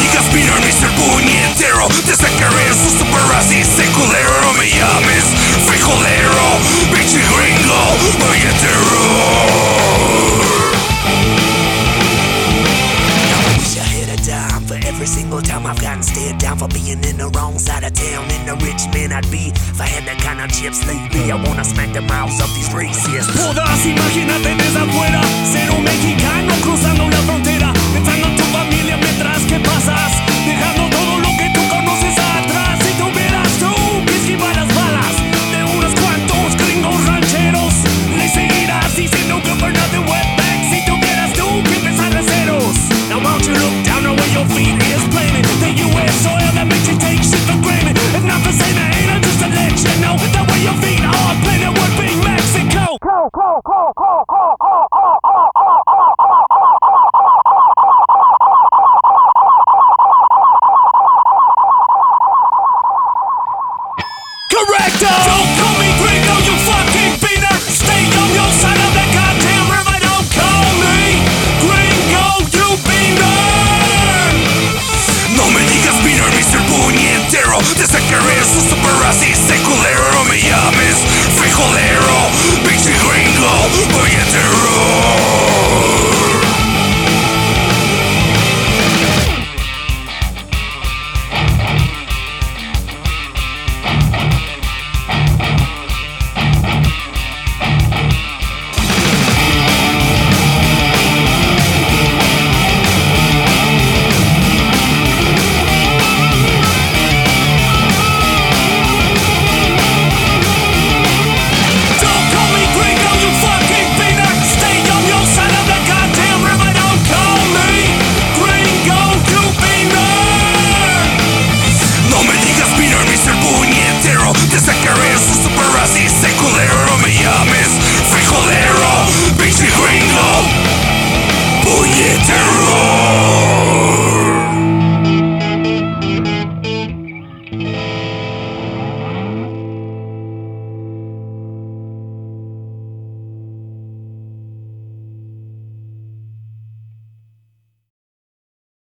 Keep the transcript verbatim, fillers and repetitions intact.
digas mi nombre es el puñetero. Desde que eres un super racista y culero. No me llames frijolero, pinche gringo, puñetero. For every single time I've gotten stared down for being in the wrong side of town. In the rich man I'd be if I had that kind of chips lately. I wanna smack the mouths of these racists. Podrás imagínate desde afuera ser un mexicano cruzando la frontera, pensando en tu familia mientras que pasas